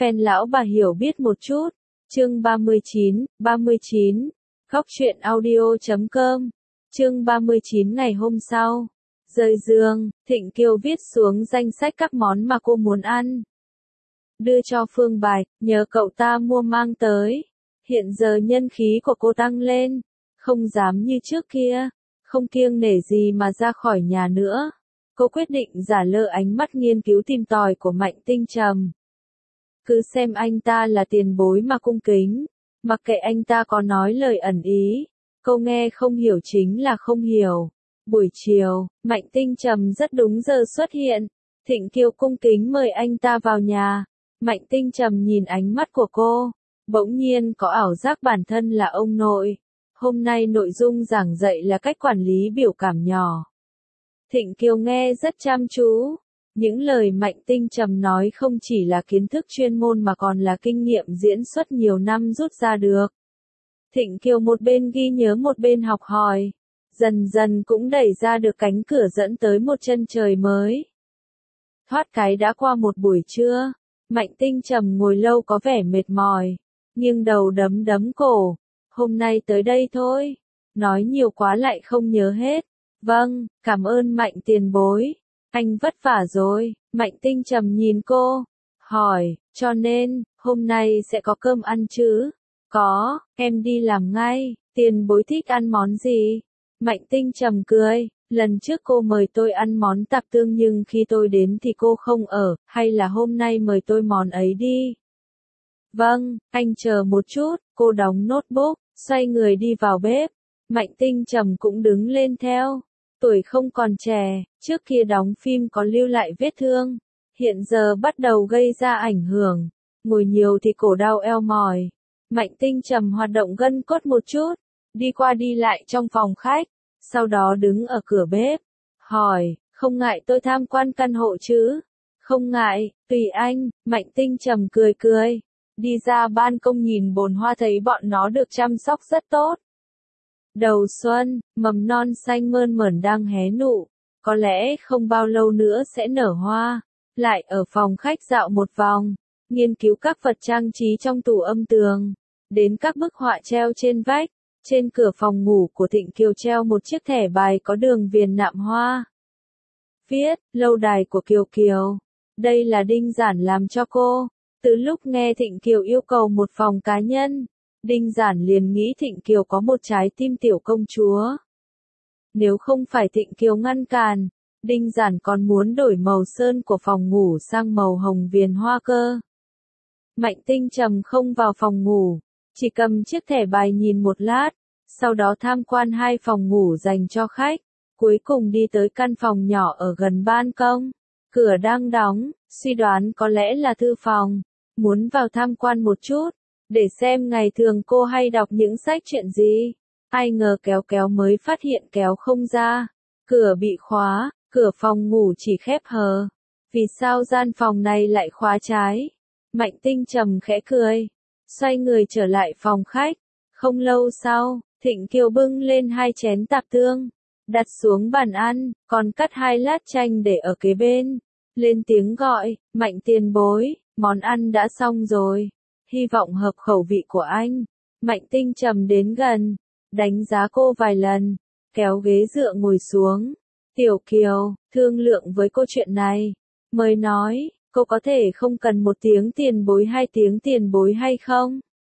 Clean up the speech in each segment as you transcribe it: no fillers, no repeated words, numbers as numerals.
fan lão bà hiểu biết một chút. Chương 39, Góc truyện audio.com. Chương 39 ngày hôm sau. Rời giường, Thịnh Kiều viết xuống danh sách các món mà cô muốn ăn. Đưa cho Phương Bạch, nhờ cậu ta mua mang tới. Hiện giờ nhân khí của cô tăng lên, không dám như trước kia, không kiêng nể gì mà ra khỏi nhà nữa. Cô quyết định giả lơ ánh mắt nghiên cứu tìm tòi của Mạnh Tinh Trầm. Cứ xem anh ta là tiền bối mà cung kính, mặc kệ anh ta có nói lời ẩn ý, cô nghe không hiểu chính là không hiểu. Buổi chiều, Mạnh Tinh Trầm rất đúng giờ xuất hiện, Thịnh Kiều cung kính mời anh ta vào nhà. Mạnh Tinh Trầm nhìn ánh mắt của cô, bỗng nhiên có ảo giác bản thân là ông nội. Hôm nay nội dung giảng dạy là cách quản lý biểu cảm nhỏ. Thịnh Kiều nghe rất chăm chú. Những lời Mạnh Tinh Trầm nói không chỉ là kiến thức chuyên môn mà còn là kinh nghiệm diễn xuất nhiều năm rút ra được. Thịnh Kiều một bên ghi nhớ một bên học hỏi, dần dần cũng đẩy ra được cánh cửa dẫn tới một chân trời mới. Thoát cái đã qua một buổi trưa, Mạnh Tinh Trầm ngồi lâu có vẻ mệt mỏi, nghiêng đầu đấm đấm cổ. Hôm nay tới đây thôi, nói nhiều quá lại không nhớ hết. Vâng, cảm ơn Mạnh tiền bối. Anh vất vả rồi. Mạnh Tinh Trầm nhìn cô, hỏi, cho nên, hôm nay sẽ có cơm ăn chứ? Có, em đi làm ngay. Tiền bối thích ăn món gì? Mạnh Tinh Trầm cười, lần trước cô mời tôi ăn món tạp tương nhưng khi tôi đến thì cô không ở, hay là hôm nay mời tôi món ấy đi? Vâng, anh chờ một chút. Cô đóng notebook, xoay người đi vào bếp. Mạnh Tinh Trầm cũng đứng lên theo. Tuổi không còn trẻ, trước kia đóng phim có lưu lại vết thương, hiện giờ bắt đầu gây ra ảnh hưởng. Ngồi nhiều thì cổ đau eo mỏi. Mạnh Tinh Trầm hoạt động gân cốt một chút, đi qua đi lại trong phòng khách, sau đó đứng ở cửa bếp, hỏi, không ngại tôi tham quan căn hộ chứ? Không ngại, tùy anh. Mạnh Tinh Trầm cười cười, đi ra ban công nhìn bồn hoa thấy bọn nó được chăm sóc rất tốt. Đầu xuân, mầm non xanh mơn mởn đang hé nụ, có lẽ không bao lâu nữa sẽ nở hoa. Lại ở phòng khách dạo một vòng, nghiên cứu các vật trang trí trong tủ âm tường, đến các bức họa treo trên vách. Trên cửa phòng ngủ của Thịnh Kiều treo một chiếc thẻ bài có đường viền nạm hoa. Viết, lâu đài của Kiều Kiều. Đây là Đinh Giản làm cho cô. Từ lúc nghe Thịnh Kiều yêu cầu một phòng cá nhân, Đinh Giản liền nghĩ Thịnh Kiều có một trái tim tiểu công chúa. Nếu không phải Thịnh Kiều ngăn cản, Đinh Giản còn muốn đổi màu sơn của phòng ngủ sang màu hồng viền hoa cơ. Mạnh Tinh Trầm không vào phòng ngủ, chỉ cầm chiếc thẻ bài nhìn một lát, sau đó tham quan hai phòng ngủ dành cho khách, cuối cùng đi tới căn phòng nhỏ ở gần ban công. Cửa đang đóng, suy đoán có lẽ là thư phòng, muốn vào tham quan một chút, để xem ngày thường cô hay đọc những sách truyện gì. Ai ngờ kéo kéo mới phát hiện kéo không ra, cửa bị khóa, cửa phòng ngủ chỉ khép hờ. Vì sao gian phòng này lại khóa trái? Mạnh Tinh Trầm khẽ cười, xoay người trở lại phòng khách. Không lâu sau, Thịnh Kiều bưng lên hai chén tạp tương, đặt xuống bàn ăn, còn cắt hai lát chanh để ở kế bên. Lên tiếng gọi, Mạnh tiền bối, món ăn đã xong rồi. Hy vọng hợp khẩu vị của anh. Mạnh Tinh Trầm đến gần, đánh giá cô vài lần, kéo ghế dựa ngồi xuống. Tiểu Kiều, thương lượng với cô chuyện này. Mới nói, cô có thể không cần một tiếng tiền bối hai tiếng tiền bối hay không?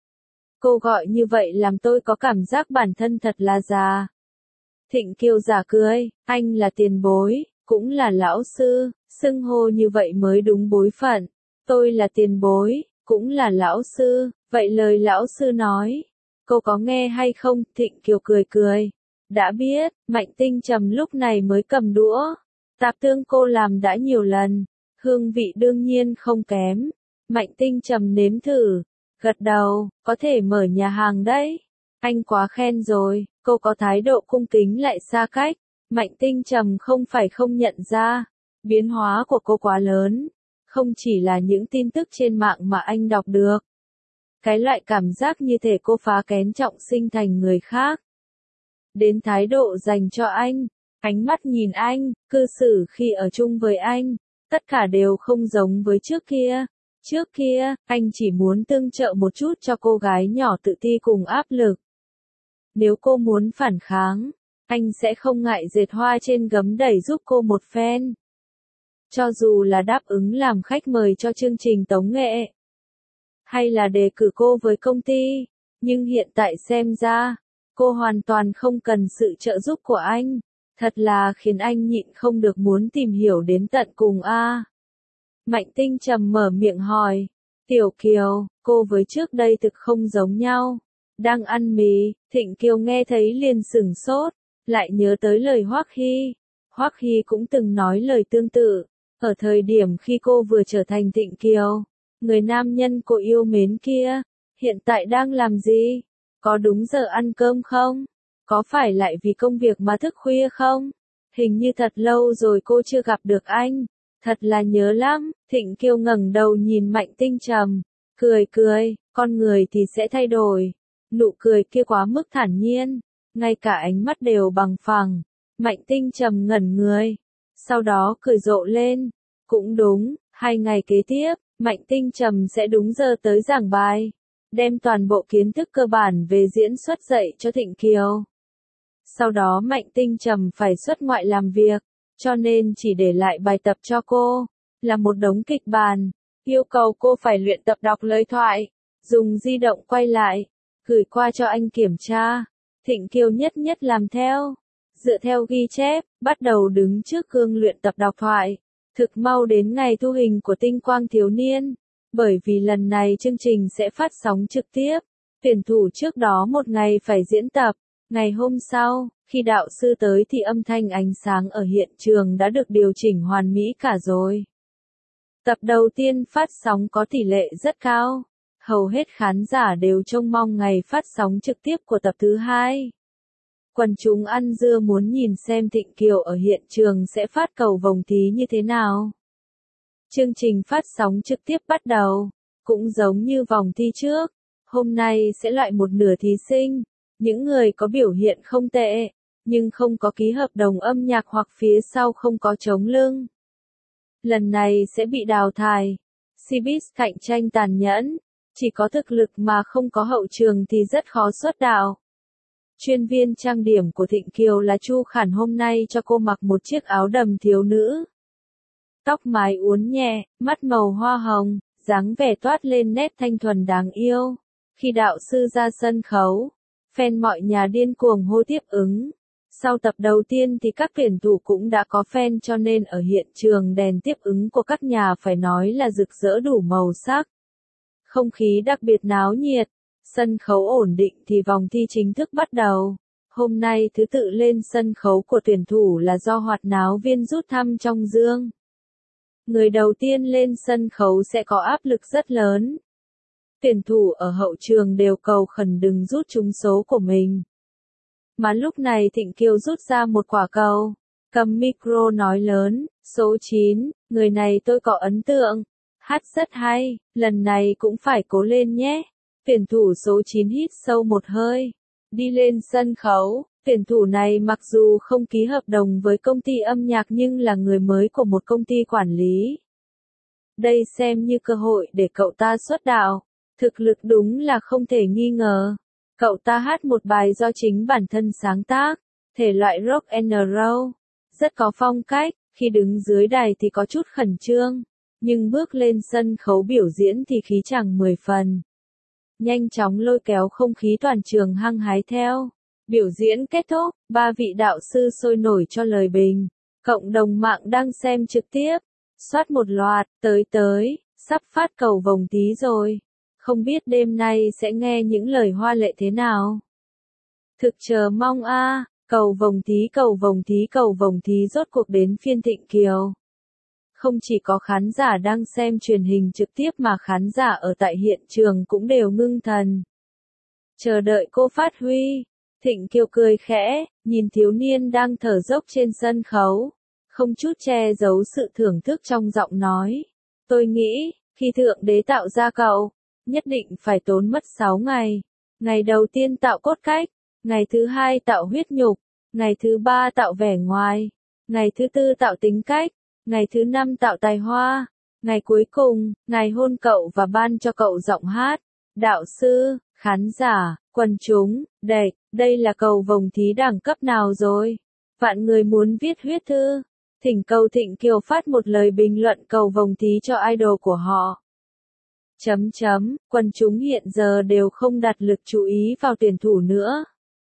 Cô gọi như vậy làm tôi có cảm giác bản thân thật là già. Thịnh Kiều giả cười, anh là tiền bối, cũng là lão sư, xưng hô như vậy mới đúng bối phận. Tôi là tiền bối, cũng là lão sư, vậy lời lão sư nói, cô có nghe hay không? Thịnh Kiều cười cười, đã biết. Mạnh Tinh Trầm lúc này mới cầm đũa, tạp tương cô làm đã nhiều lần, hương vị đương nhiên không kém. Mạnh Tinh Trầm nếm thử, gật đầu, có thể mở nhà hàng đấy. Anh quá khen rồi. Cô có thái độ cung kính lại xa cách. Mạnh Tinh Trầm không phải không nhận ra, biến hóa của cô quá lớn, không chỉ là những tin tức trên mạng mà anh đọc được. Cái loại cảm giác như thể cô phá kén trọng sinh thành người khác. Đến thái độ dành cho anh, ánh mắt nhìn anh, cư xử khi ở chung với anh, tất cả đều không giống với trước kia. Trước kia, anh chỉ muốn tương trợ một chút cho cô gái nhỏ tự ti cùng áp lực. Nếu cô muốn phản kháng, anh sẽ không ngại dệt hoa trên gấm đẩy giúp cô một phen. Cho dù là đáp ứng làm khách mời cho chương trình tống nghệ, hay là đề cử cô với công ty, nhưng hiện tại xem ra, cô hoàn toàn không cần sự trợ giúp của anh. Thật là khiến anh nhịn không được muốn tìm hiểu đến tận cùng a. Mạnh Tinh Trầm mở miệng hỏi, Tiểu Kiều, cô với trước đây thực không giống nhau. Đang ăn mì, Thịnh Kiều nghe thấy liền sửng sốt, lại nhớ tới lời Hoắc Hy. Hoắc Hy cũng từng nói lời tương tự, ở thời điểm khi cô vừa trở thành Thịnh Kiều, người nam nhân cô yêu mến kia, hiện tại đang làm gì? Có đúng giờ ăn cơm không? Có phải lại vì công việc mà thức khuya không? Hình như thật lâu rồi cô chưa gặp được anh. Thật là nhớ lắm. Thịnh Kiều ngẩng đầu nhìn Mạnh Tinh Trầm, cười cười, con người thì sẽ thay đổi. Nụ cười kia quá mức thản nhiên, ngay cả ánh mắt đều bằng phẳng. Mạnh Tinh Trầm ngẩn người, sau đó cười rộ lên. Cũng đúng, 2 ngày kế tiếp, Mạnh Tinh Trầm sẽ đúng giờ tới giảng bài, đem toàn bộ kiến thức cơ bản về diễn xuất dạy cho Thịnh Kiều. Sau đó Mạnh Tinh Trầm phải xuất ngoại làm việc, cho nên chỉ để lại bài tập cho cô, là một đống kịch bản, yêu cầu cô phải luyện tập đọc lời thoại, dùng di động quay lại, gửi qua cho anh kiểm tra. Thịnh Kiều nhất nhất làm theo, dựa theo ghi chép, bắt đầu đứng trước gương luyện tập đọc thoại. Thực mau đến ngày thu hình của Tinh Quang Thiếu Niên, bởi vì lần này chương trình sẽ phát sóng trực tiếp, tuyển thủ trước đó một ngày phải diễn tập. Ngày hôm sau, khi đạo sư tới thì âm thanh ánh sáng ở hiện trường đã được điều chỉnh hoàn mỹ cả rồi. Tập đầu tiên phát sóng có tỷ lệ rất cao, hầu hết khán giả đều trông mong ngày phát sóng trực tiếp của tập thứ 2. Quần chúng ăn dưa muốn nhìn xem Thịnh Kiều ở hiện trường sẽ phát cầu vồng thí như thế nào. Chương trình phát sóng trực tiếp bắt đầu, cũng giống như vòng thi trước, hôm nay sẽ loại một nửa thí sinh. Những người có biểu hiện không tệ, nhưng không có ký hợp đồng âm nhạc hoặc phía sau không có chống lưng. Lần này sẽ bị đào thải. Showbiz cạnh tranh tàn nhẫn, chỉ có thực lực mà không có hậu trường thì rất khó xuất đạo. Chuyên viên trang điểm của Thịnh Kiều là Chu Khản hôm nay cho cô mặc một chiếc áo đầm thiếu nữ. Tóc mái uốn nhẹ, mắt màu hoa hồng, dáng vẻ toát lên nét thanh thuần đáng yêu. Khi đạo sư ra sân khấu, fan mọi nhà điên cuồng hô tiếp ứng. Sau tập đầu tiên thì các tuyển thủ cũng đã có fan cho nên ở hiện trường đèn tiếp ứng của các nhà phải nói là rực rỡ đủ màu sắc. Không khí đặc biệt náo nhiệt, sân khấu ổn định thì vòng thi chính thức bắt đầu. Hôm nay thứ tự lên sân khấu của tuyển thủ là do hoạt náo viên rút thăm trong dương. Người đầu tiên lên sân khấu sẽ có áp lực rất lớn. Tuyển thủ ở hậu trường đều cầu khẩn đừng rút trúng số của mình. Mà lúc này Thịnh Kiều rút ra một quả cầu, cầm micro nói lớn, số 9, người này tôi có ấn tượng, hát rất hay, lần này cũng phải cố lên nhé. Tuyển thủ số 9 hít sâu một hơi, đi lên sân khấu. Tuyển thủ này mặc dù không ký hợp đồng với công ty âm nhạc nhưng là người mới của một công ty quản lý. Đây xem như cơ hội để cậu ta xuất đạo. Thực lực đúng là không thể nghi ngờ. Cậu ta hát một bài do chính bản thân sáng tác, thể loại rock and roll, rất có phong cách, khi đứng dưới đài thì có chút khẩn trương, nhưng bước lên sân khấu biểu diễn thì khí chàng 10 phần. Nhanh chóng lôi kéo không khí toàn trường hăng hái theo. Biểu diễn kết thúc, 3 vị đạo sư sôi nổi cho lời bình. Cộng đồng mạng đang xem trực tiếp, soát một loạt, tới, sắp phát cầu vồng tí rồi. Không biết đêm nay sẽ nghe những lời hoa lệ thế nào. Thực chờ mong a, cầu vồng tí cầu vồng tí cầu vồng tí rốt cuộc đến phiên Thịnh Kiều. Không chỉ có khán giả đang xem truyền hình trực tiếp mà khán giả ở tại hiện trường cũng đều ngưng thần. Chờ đợi cô phát huy. Thịnh Kiều cười khẽ, nhìn thiếu niên đang thở dốc trên sân khấu, không chút che giấu sự thưởng thức trong giọng nói. Tôi nghĩ, khi Thượng Đế tạo ra cậu, nhất định phải tốn mất 6 ngày. Ngày đầu tiên tạo cốt cách, ngày thứ 2 tạo huyết nhục, ngày thứ 3 tạo vẻ ngoài, ngày thứ 4 tạo tính cách, ngày thứ 5 tạo tài hoa, Ngày cuối cùng, ngài hôn cậu và ban cho cậu giọng hát. Đạo sư, khán giả, quần chúng, đây là cầu vồng thí đẳng cấp nào rồi? Vạn người muốn viết huyết thư. Thỉnh cầu Thịnh Kiều phát một lời bình luận cầu vồng thí cho idol của họ. Quần chúng hiện giờ đều không đặt lực chú ý vào tuyển thủ nữa.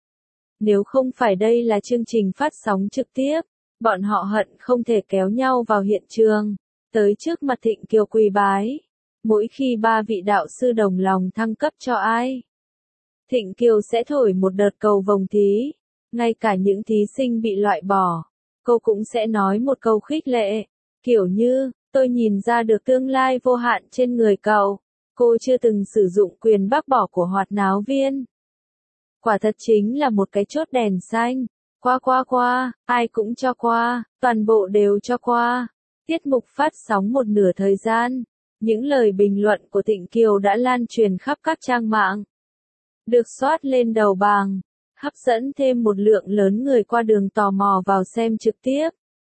Nếu không phải đây là chương trình phát sóng trực tiếp, bọn họ hận không thể kéo nhau vào hiện trường, tới trước mặt Thịnh Kiều quỳ bái. Mỗi khi ba vị đạo sư đồng lòng thăng cấp cho ai, Thịnh Kiều sẽ thổi một đợt cầu vồng thí. Ngay cả những thí sinh bị loại bỏ, cô cũng sẽ nói một câu khích lệ, kiểu như, tôi nhìn ra được tương lai vô hạn trên người cậu. Cô chưa từng sử dụng quyền bác bỏ của hoạt náo viên. Quả thật chính là một cái chốt đèn xanh. Qua, ai cũng cho qua, toàn bộ đều cho qua. Tiết mục phát sóng một nửa thời gian. Những lời bình luận của Thịnh Kiều đã lan truyền khắp các trang mạng. Được soát lên đầu bảng, hấp dẫn thêm một lượng lớn người qua đường tò mò vào xem trực tiếp.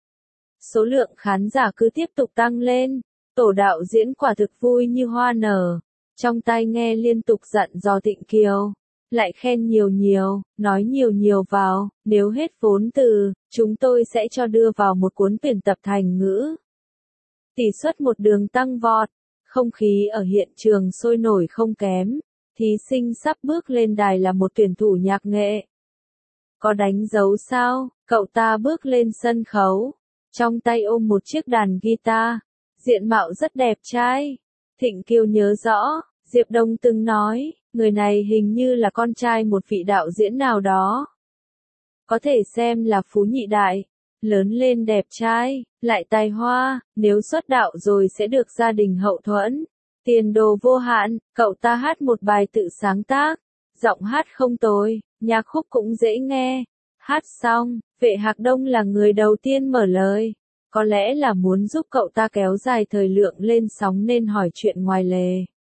Số lượng khán giả cứ tiếp tục tăng lên. Tổ đạo diễn quả thực vui như hoa nở. Trong tai nghe liên tục dặn dò Thịnh Kiều. Lại khen nhiều, nói nhiều vào, nếu hết vốn từ, chúng tôi sẽ cho đưa vào một cuốn tuyển tập thành ngữ. Tỷ suất một đường tăng vọt, không khí ở hiện trường sôi nổi không kém, thí sinh sắp bước lên đài là một tuyển thủ nhạc nghệ. Có đánh dấu sao, cậu ta bước lên sân khấu, trong tay ôm một chiếc đàn guitar, diện mạo rất đẹp trai. Thịnh Kiều nhớ rõ, Diệp Đông từng nói, người này hình như là con trai một vị đạo diễn nào đó. Có thể xem là Phú Nhị Đại, lớn lên đẹp trai, lại tài hoa, nếu xuất đạo rồi sẽ được gia đình hậu thuẫn. Tiền đồ vô hạn, cậu ta hát một bài tự sáng tác, giọng hát không tồi, nhạc khúc cũng dễ nghe. Hát xong, Vệ Hạc Đông là người đầu tiên mở lời. Có lẽ là muốn giúp cậu ta kéo dài thời lượng lên sóng nên hỏi chuyện ngoài lề.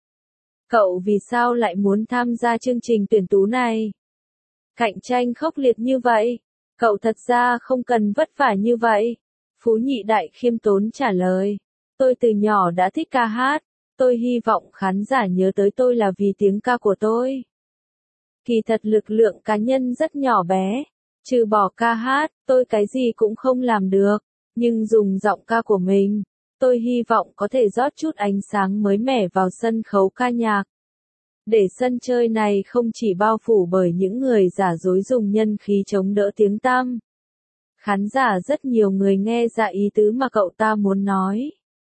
Cậu vì sao lại muốn tham gia chương trình tuyển tú này? Cạnh tranh khốc liệt như vậy, cậu thật ra không cần vất vả như vậy. Phú Nhị Đại khiêm tốn trả lời. Tôi từ nhỏ đã thích ca hát, tôi hy vọng khán giả nhớ tới tôi là vì tiếng ca của tôi. Kỳ thật lực lượng cá nhân rất nhỏ bé, trừ bỏ ca hát, tôi cái gì cũng không làm được, nhưng dùng giọng ca của mình, tôi hy vọng có thể rót chút ánh sáng mới mẻ vào sân khấu ca nhạc. Để sân chơi này không chỉ bao phủ bởi những người giả dối dùng nhân khí chống đỡ tiếng tăm. Khán giả rất nhiều người nghe ra ý tứ mà cậu ta muốn nói.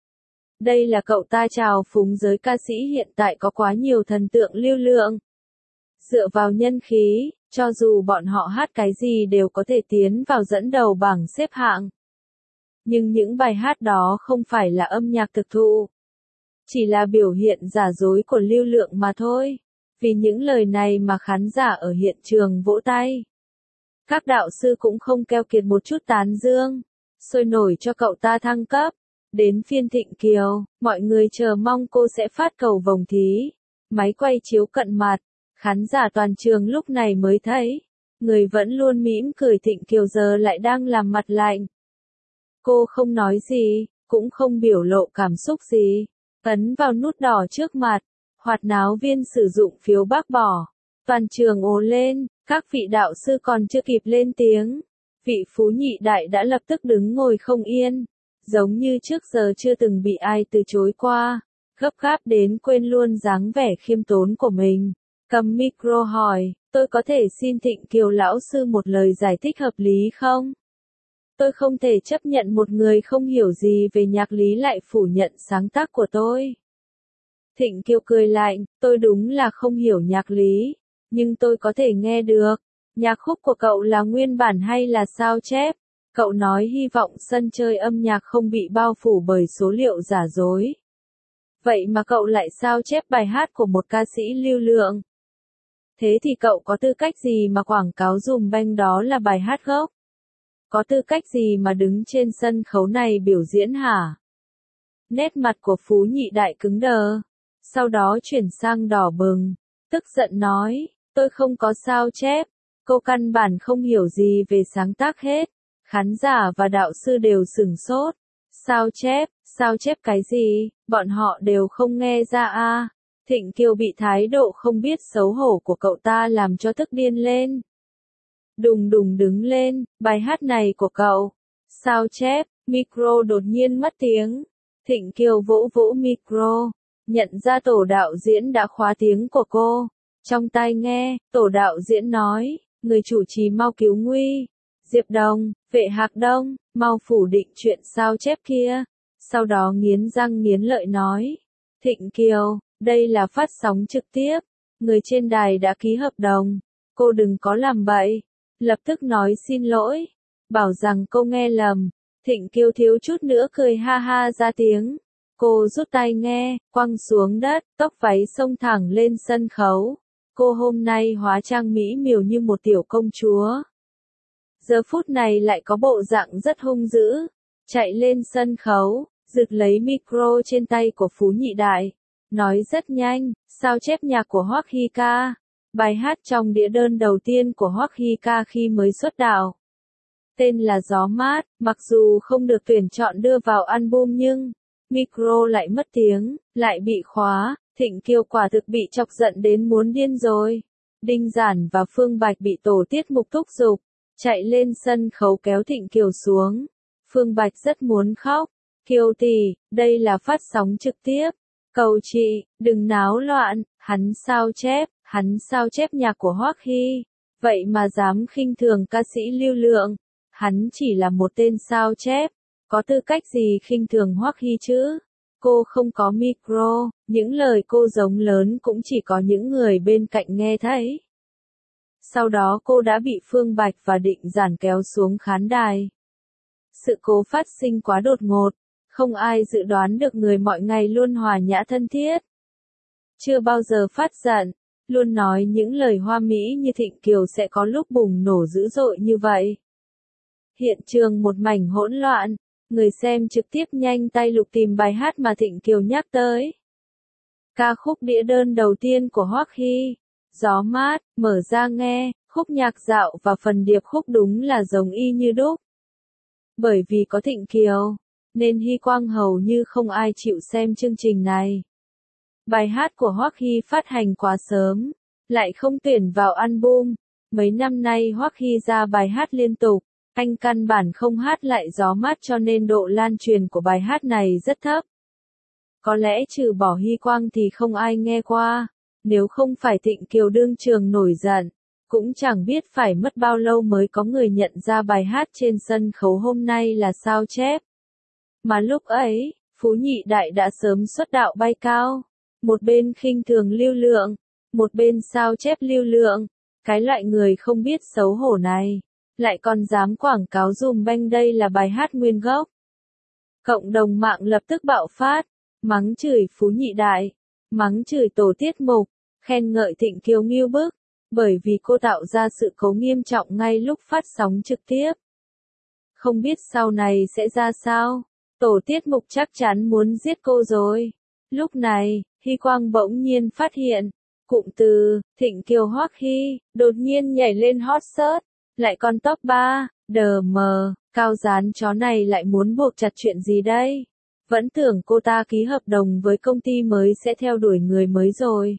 Đây là cậu ta trào phúng giới ca sĩ hiện tại có quá nhiều thần tượng lưu lượng. Dựa vào nhân khí, cho dù bọn họ hát cái gì đều có thể tiến vào dẫn đầu bảng xếp hạng. Nhưng những bài hát đó không phải là âm nhạc thực thụ. Chỉ là biểu hiện giả dối của lưu lượng mà thôi. Vì những lời này mà khán giả ở hiện trường vỗ tay. Các đạo sư cũng không keo kiệt một chút tán dương, sôi nổi cho cậu ta thăng cấp. Đến phiên Thịnh Kiều, mọi người chờ mong cô sẽ phát cầu vồng thí. Máy quay chiếu cận mặt, khán giả toàn trường lúc này mới thấy. Người vẫn luôn mỉm cười Thịnh Kiều giờ lại đang làm mặt lạnh. Cô không nói gì, cũng không biểu lộ cảm xúc gì. Ấn vào nút đỏ trước mặt, hoạt náo viên sử dụng phiếu bác bỏ. Toàn trường ồ lên, các vị đạo sư còn chưa kịp lên tiếng. Vị Phú Nhị Đại đã lập tức đứng ngồi không yên. Giống như trước giờ chưa từng bị ai từ chối qua. Gấp gáp đến quên luôn dáng vẻ khiêm tốn của mình. Cầm micro hỏi, tôi có thể xin Thịnh Kiều lão sư một lời giải thích hợp lý không? Tôi không thể chấp nhận một người không hiểu gì về nhạc lý lại phủ nhận sáng tác của tôi. Thịnh Kiều cười lạnh, tôi đúng là không hiểu nhạc lý, nhưng tôi có thể nghe được. Nhạc khúc của cậu là nguyên bản hay là sao chép? Cậu nói hy vọng sân chơi âm nhạc không bị bao phủ bởi số liệu giả dối. Vậy mà cậu lại sao chép bài hát của một ca sĩ lưu lượng? Thế thì cậu có tư cách gì mà quảng cáo dùm beng đó là bài hát gốc? Có tư cách gì mà đứng trên sân khấu này biểu diễn hả? Nét mặt của Phú Nhị Đại cứng đờ. Sau đó chuyển sang đỏ bừng. Tức giận nói, tôi không có sao chép. Cô căn bản không hiểu gì về sáng tác hết. Khán giả và đạo sư đều sửng sốt. Sao chép cái gì, bọn họ đều không nghe ra à. Thịnh Kiều bị thái độ không biết xấu hổ của cậu ta làm cho tức điên lên. Đùng đùng đứng lên, bài hát này của cậu. Sao chép, micro đột nhiên mất tiếng. Thịnh Kiều vỗ vỗ micro, nhận ra tổ đạo diễn đã khóa tiếng của cô. Trong tai nghe, tổ đạo diễn nói, người chủ trì mau cứu nguy. Diệp Đồng, Vệ Hạc Đông, mau phủ định chuyện sao chép kia. Sau đó nghiến răng nghiến lợi nói, Thịnh Kiều, đây là phát sóng trực tiếp. Người trên đài đã ký hợp đồng. Cô đừng có làm bậy. Lập tức nói xin lỗi. Bảo rằng cô nghe lầm. Thịnh Kiều thiếu chút nữa cười ha ha ra tiếng. Cô rút tai nghe, quăng xuống đất, tóc váy xông thẳng lên sân khấu. Cô hôm nay hóa trang mỹ miều như một tiểu công chúa. Giờ phút này lại có bộ dạng rất hung dữ. Chạy lên sân khấu, giật lấy micro trên tay của Phú Nhị Đại. Nói rất nhanh, sao chép nhạc của Hoắc Hy Ca. Bài hát trong đĩa đơn đầu tiên của Hoắc Hy Ca khi mới xuất đạo. Tên là Gió Mát, mặc dù không được tuyển chọn đưa vào album nhưng micro lại mất tiếng, lại bị khóa. Thịnh Kiều quả thực bị chọc giận đến muốn điên rồi. Đinh Giản và Phương Bạch bị tổ tiết mục thúc giục, chạy lên sân khấu kéo Thịnh Kiều xuống. Phương Bạch rất muốn khóc. Kiều tỷ, đây là phát sóng trực tiếp. Cầu chị, đừng náo loạn, hắn sao chép nhạc của Hoắc Hy. Vậy mà dám khinh thường ca sĩ Lưu Lượng. Hắn chỉ là một tên sao chép. Có tư cách gì khinh thường Hoắc Hy chứ? Cô không có micro, những lời cô giống lớn cũng chỉ có những người bên cạnh nghe thấy. Sau đó cô đã bị Phương Bạch và Định Giản kéo xuống khán đài. Sự cố phát sinh quá đột ngột, không ai dự đoán được người mọi ngày luôn hòa nhã thân thiết. Chưa bao giờ phát giận, luôn nói những lời hoa mỹ như Thịnh Kiều sẽ có lúc bùng nổ dữ dội như vậy. Hiện trường một mảnh hỗn loạn, người xem trực tiếp nhanh tay lục tìm bài hát mà Thịnh Kiều nhắc tới. Ca khúc đĩa đơn đầu tiên của Hoắc Hy, Gió Mát, mở ra nghe, khúc nhạc dạo và phần điệp khúc đúng là giống y như đúc. Bởi vì có Thịnh Kiều, nên Hy Quang hầu như không ai chịu xem chương trình này. Bài hát của Hoắc Hy phát hành quá sớm, lại không tuyển vào album. Mấy năm nay Hoắc Hy ra bài hát liên tục, anh căn bản không hát lại Gió Mát cho nên độ lan truyền của bài hát này rất thấp. Có lẽ trừ bỏ Hy Quang thì không ai nghe qua, nếu không phải Thịnh Kiều đương trường nổi giận, cũng chẳng biết phải mất bao lâu mới có người nhận ra bài hát trên sân khấu hôm nay là sao chép. Mà lúc ấy, Phú Nhị Đại đã sớm xuất đạo bay cao, một bên khinh thường Lưu Lượng, một bên sao chép Lưu Lượng, cái loại người không biết xấu hổ này, lại còn dám quảng cáo dùm beng đây là bài hát nguyên gốc. Cộng đồng mạng lập tức bạo phát, mắng chửi Phú Nhị Đại, mắng chửi tổ tiết mục, khen ngợi Thịnh Kiều ngưu bức, bởi vì cô tạo ra sự cố nghiêm trọng ngay lúc phát sóng trực tiếp. Không biết sau này sẽ ra sao, tổ tiết mục chắc chắn muốn giết cô rồi. Lúc này, Hy Quang bỗng nhiên phát hiện, cụm từ Thịnh Kiều Hoắc Hy đột nhiên nhảy lên hot search, lại còn top 3, DM, Cao Dán chó này lại muốn buộc chặt chuyện gì đây? Vẫn tưởng cô ta ký hợp đồng với công ty mới sẽ theo đuổi người mới rồi.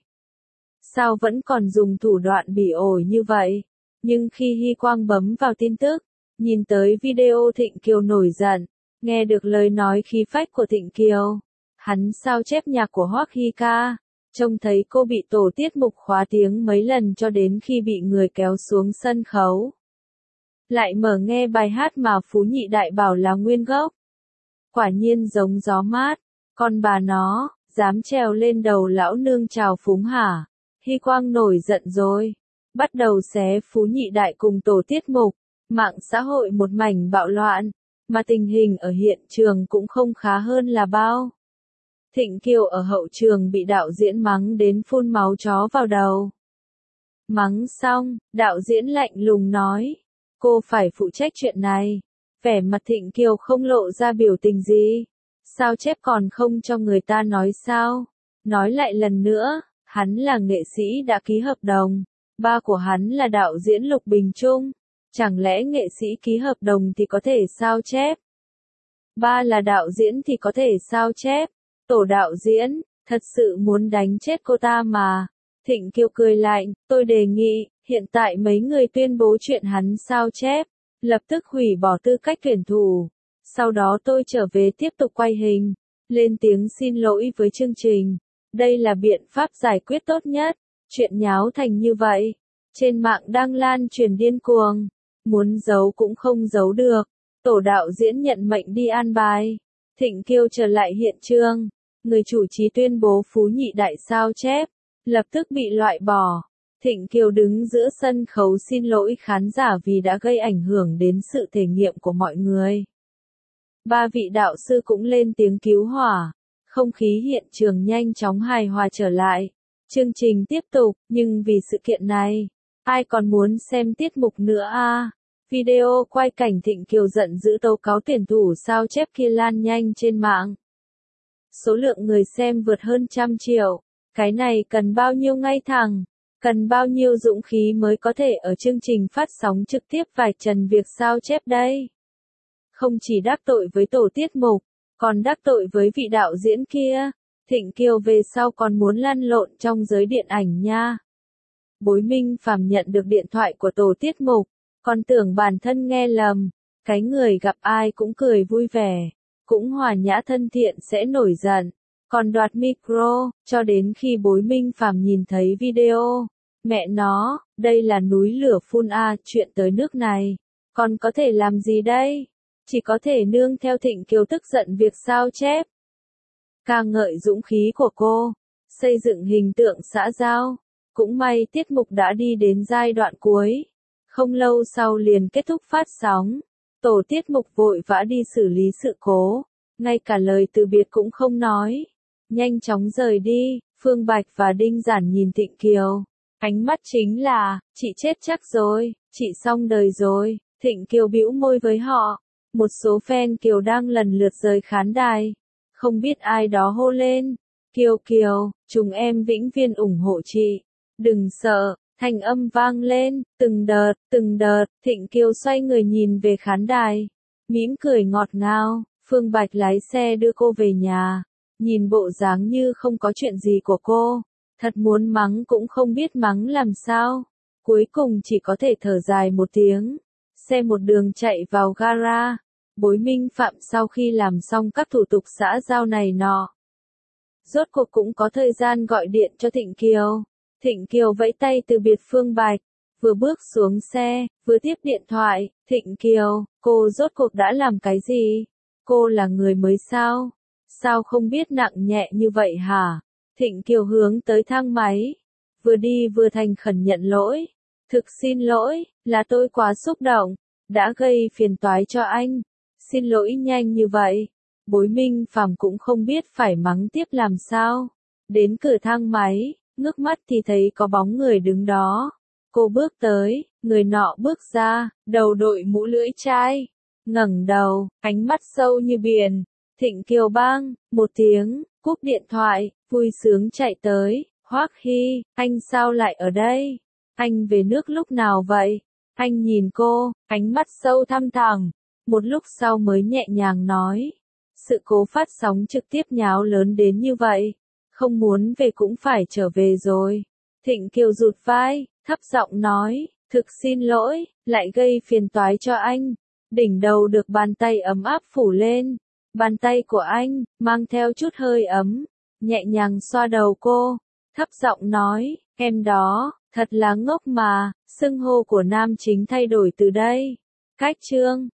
Sao vẫn còn dùng thủ đoạn bỉ ổi như vậy? Nhưng khi Hy Quang bấm vào tin tức, nhìn tới video Thịnh Kiều nổi giận, nghe được lời nói khí phách của Thịnh Kiều, hắn sao chép nhạc của Hoắc Hy Ca, trông thấy cô bị tổ tiết mục khóa tiếng mấy lần cho đến khi bị người kéo xuống sân khấu. Lại mở nghe bài hát mà Phú Nhị Đại bảo là nguyên gốc. Quả nhiên giống Gió Mát, con bà nó, dám trèo lên đầu lão nương trào phúng hả? Hy Quang nổi giận rồi, bắt đầu xé Phú Nhị Đại cùng tổ tiết mục, mạng xã hội một mảnh bạo loạn, mà tình hình ở hiện trường cũng không khá hơn là bao. Thịnh Kiều ở hậu trường bị đạo diễn mắng đến phun máu chó vào đầu. Mắng xong, đạo diễn lạnh lùng nói, cô phải phụ trách chuyện này. Vẻ mặt Thịnh Kiều không lộ ra biểu tình gì. Sao chép còn không cho người ta nói sao? Nói lại lần nữa, hắn là nghệ sĩ đã ký hợp đồng. Ba của hắn là đạo diễn Lục Bình Trung. Chẳng lẽ nghệ sĩ ký hợp đồng thì có thể sao chép? Ba là đạo diễn thì có thể sao chép. Tổ đạo diễn, thật sự muốn đánh chết cô ta mà. Thịnh Kiều cười lạnh, tôi đề nghị, hiện tại mấy người tuyên bố chuyện hắn sao chép, lập tức hủy bỏ tư cách tuyển thủ. Sau đó tôi trở về tiếp tục quay hình, lên tiếng xin lỗi với chương trình. Đây là biện pháp giải quyết tốt nhất. Chuyện nháo thành như vậy, trên mạng đang lan truyền điên cuồng, muốn giấu cũng không giấu được. Tổ đạo diễn nhận mệnh đi an bài. Thịnh Kiều trở lại hiện trường, người chủ trì tuyên bố Phú Nhị Đại sao chép, lập tức bị loại bỏ. Thịnh Kiều đứng giữa sân khấu xin lỗi khán giả vì đã gây ảnh hưởng đến sự thể nghiệm của mọi người. Ba vị đạo sư cũng lên tiếng cứu hỏa. Không khí hiện trường nhanh chóng hài hòa trở lại. Chương trình tiếp tục, nhưng vì sự kiện này, ai còn muốn xem tiết mục nữa à? Video quay cảnh Thịnh Kiều giận dữ tố cáo tuyển thủ sao chép kia lan nhanh trên mạng. Số lượng người xem vượt hơn 100 triệu. Cái này cần bao nhiêu ngay thẳng, cần bao nhiêu dũng khí mới có thể ở chương trình phát sóng trực tiếp vạch trần việc sao chép đây. Không chỉ đắc tội với tổ tiết mục, còn đắc tội với vị đạo diễn kia. Thịnh Kiều về sau còn muốn lăn lộn trong giới điện ảnh nha. Bối Minh Phàm nhận được điện thoại của tổ tiết mục, còn tưởng bản thân nghe lầm. Cái người gặp ai cũng cười vui vẻ, cũng hòa nhã thân thiện sẽ nổi giận, còn đoạt micro, cho đến khi Bối Minh Phàm nhìn thấy video. Mẹ nó, đây là núi lửa phun a, chuyện tới nước này, còn có thể làm gì đây? Chỉ có thể nương theo Thịnh Kiều tức giận việc sao chép. Ca ngợi dũng khí của cô, xây dựng hình tượng xã giao. Cũng may tiết mục đã đi đến giai đoạn cuối. Không lâu sau liền kết thúc phát sóng. Tổ tiết mục vội vã đi xử lý sự cố. Ngay cả lời từ biệt cũng không nói. Nhanh chóng rời đi. Phương Bạch và Đinh Giản nhìn Thịnh Kiều. Ánh mắt chính là, chị chết chắc rồi, chị xong đời rồi. Thịnh Kiều bĩu môi với họ. Một số fan Kiều đang lần lượt rời khán đài. Không biết ai đó hô lên. Kiều Kiều, chúng em vĩnh viễn ủng hộ chị. Đừng sợ, thanh âm vang lên, từng đợt, Thịnh Kiều xoay người nhìn về khán đài. Mỉm cười ngọt ngào, Phương Bạch lái xe đưa cô về nhà. Nhìn bộ dáng như không có chuyện gì của cô. Thật muốn mắng cũng không biết mắng làm sao. Cuối cùng chỉ có thể thở dài một tiếng. Xe một đường chạy vào gara. Bối Minh Phạm sau khi làm xong các thủ tục xã giao này nọ, rốt cuộc cũng có thời gian gọi điện cho Thịnh Kiều. Thịnh Kiều vẫy tay từ biệt Phương Bạch, vừa bước xuống xe, vừa tiếp điện thoại. Thịnh Kiều, cô rốt cuộc đã làm cái gì? Cô là người mới sao? Sao không biết nặng nhẹ như vậy hả? Thịnh Kiều hướng tới thang máy, vừa đi vừa thành khẩn nhận lỗi. Thực xin lỗi, là tôi quá xúc động, đã gây phiền toái cho anh. Xin lỗi nhanh như vậy. Bối Minh Phàm cũng không biết phải mắng tiếp làm sao. Đến cửa thang máy, ngước mắt thì thấy có bóng người đứng đó. Cô bước tới, người nọ bước ra, đầu đội mũ lưỡi chai. Ngẩng đầu, ánh mắt sâu như biển. Thịnh Kiều bang, một tiếng, cúp điện thoại, vui sướng chạy tới. Hoắc Hy, anh sao lại ở đây? Anh về nước lúc nào vậy? Anh nhìn cô, ánh mắt sâu thăm thẳm. Một lúc sau mới nhẹ nhàng nói. Sự cố phát sóng trực tiếp nháo lớn đến như vậy. Không muốn về cũng phải trở về rồi. Thịnh Kiều rụt vai, thấp giọng nói. Thực xin lỗi, lại gây phiền toái cho anh. Đỉnh đầu được bàn tay ấm áp phủ lên. Bàn tay của anh, mang theo chút hơi ấm. Nhẹ nhàng xoa đầu cô. Thấp giọng nói, em đó, thật là ngốc mà. Xưng hô của nam chính thay đổi từ đây. Cách chương